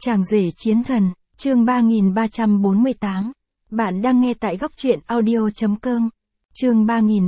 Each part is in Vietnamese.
Chàng rể chiến thần, chương 3348. Bạn đang nghe tại góc truyện audio.com. Chương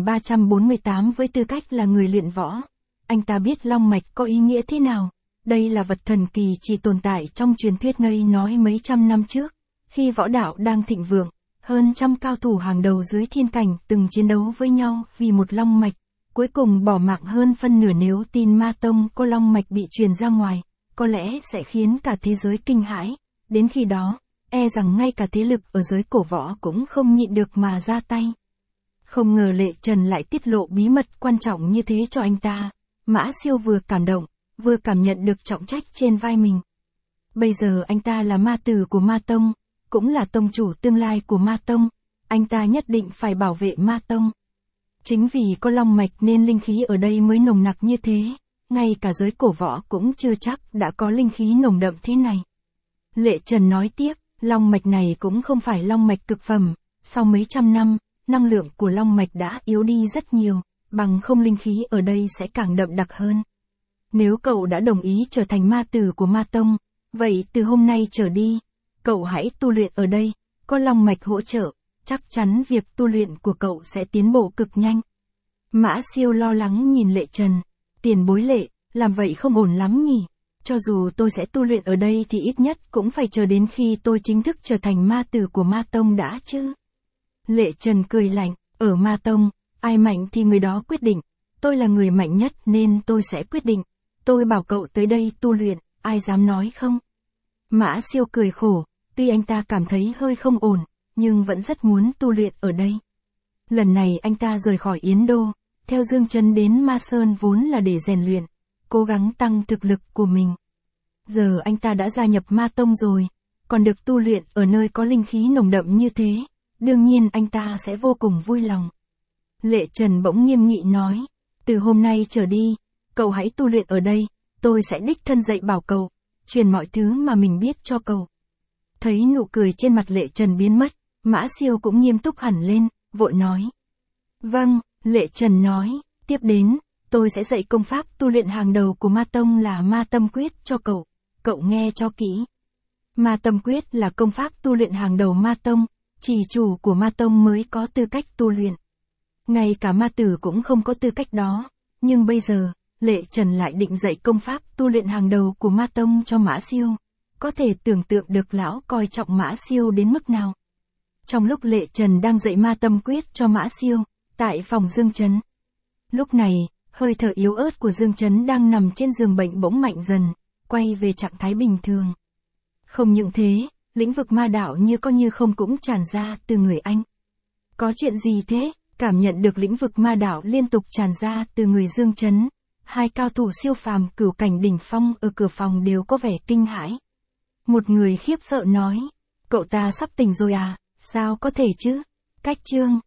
3348. Với tư cách là người luyện võ, anh ta biết long mạch có ý nghĩa thế nào. Đây là vật thần kỳ chỉ tồn tại trong truyền thuyết ngây nói mấy trăm năm trước. Khi võ đạo đang thịnh vượng, hơn trăm cao thủ hàng đầu dưới thiên cảnh từng chiến đấu với nhau vì một long mạch. Cuối cùng bỏ mạng hơn phân nửa. Nếu tin Ma Tông có long mạch bị truyền ra ngoài, có lẽ sẽ khiến cả thế giới kinh hãi. Đến khi đó, e rằng ngay cả thế lực ở giới cổ võ cũng không nhịn được mà ra tay. Không ngờ Lệ Trần lại tiết lộ bí mật quan trọng như thế cho anh ta. Mã Siêu vừa cảm động, vừa cảm nhận được trọng trách trên vai mình. Bây giờ anh ta là ma tử của Ma Tông, cũng là tông chủ tương lai của Ma Tông. Anh ta nhất định phải bảo vệ Ma Tông. Chính vì có long mạch nên linh khí ở đây mới nồng nặc như thế. Ngay cả giới cổ võ cũng chưa chắc đã có linh khí nồng đậm thế này. Lệ Trần nói tiếp, long mạch này cũng không phải long mạch cực phẩm. Sau mấy trăm năm, năng lượng của long mạch đã yếu đi rất nhiều, bằng không linh khí ở đây sẽ càng đậm đặc hơn. Nếu cậu đã đồng ý trở thành ma tử của Ma Tông, vậy từ hôm nay trở đi, cậu hãy tu luyện ở đây, có long mạch hỗ trợ, chắc chắn việc tu luyện của cậu sẽ tiến bộ cực nhanh. Mã Siêu lo lắng nhìn Lệ Trần. Tiền bối Lệ, làm vậy không ổn lắm nhỉ? Cho dù tôi sẽ tu luyện ở đây thì ít nhất cũng phải chờ đến khi tôi chính thức trở thành ma tử của Ma Tông đã chứ. Lệ Trần cười lạnh, ở Ma Tông, ai mạnh thì người đó quyết định. Tôi là người mạnh nhất nên tôi sẽ quyết định. Tôi bảo cậu tới đây tu luyện, ai dám nói không? Mã Siêu cười khổ, tuy anh ta cảm thấy hơi không ổn, nhưng vẫn rất muốn tu luyện ở đây. Lần này anh ta rời khỏi Yến Đô, theo Dương Chấn đến Ma Sơn vốn là để rèn luyện, cố gắng tăng thực lực của mình. Giờ anh ta đã gia nhập Ma Tông rồi, còn được tu luyện ở nơi có linh khí nồng đậm như thế, đương nhiên anh ta sẽ vô cùng vui lòng. Lệ Trần bỗng nghiêm nghị nói, từ hôm nay trở đi, cậu hãy tu luyện ở đây, tôi sẽ đích thân dạy bảo cậu, truyền mọi thứ mà mình biết cho cậu. Thấy nụ cười trên mặt Lệ Trần biến mất, Mã Siêu cũng nghiêm túc hẳn lên, vội nói. Vâng, Lệ Trần nói, tiếp đến, tôi sẽ dạy công pháp tu luyện hàng đầu của Ma Tông là Ma Tâm Quyết cho cậu, cậu nghe cho kỹ. Ma Tâm Quyết là công pháp tu luyện hàng đầu Ma Tông, chỉ chủ của Ma Tông mới có tư cách tu luyện. Ngay cả ma tử cũng không có tư cách đó, nhưng bây giờ, Lệ Trần lại định dạy công pháp tu luyện hàng đầu của Ma Tông cho Mã Siêu. Có thể tưởng tượng được lão coi trọng Mã Siêu đến mức nào. Trong lúc Lệ Trần đang dạy Ma Tâm Quyết cho Mã Siêu, tại phòng Dương Chấn. Lúc này, hơi thở yếu ớt của Dương Chấn đang nằm trên giường bệnh bỗng mạnh dần, quay về trạng thái bình thường. Không những thế, lĩnh vực ma đạo như có như không cũng tràn ra từ người anh. Có chuyện gì thế? Cảm nhận được lĩnh vực ma đạo liên tục tràn ra từ người Dương Chấn. Hai cao thủ siêu phàm cửu cảnh đỉnh phong ở cửa phòng đều có vẻ kinh hãi. Một người khiếp sợ nói, cậu ta sắp tỉnh rồi à, sao có thể chứ? Cách chương.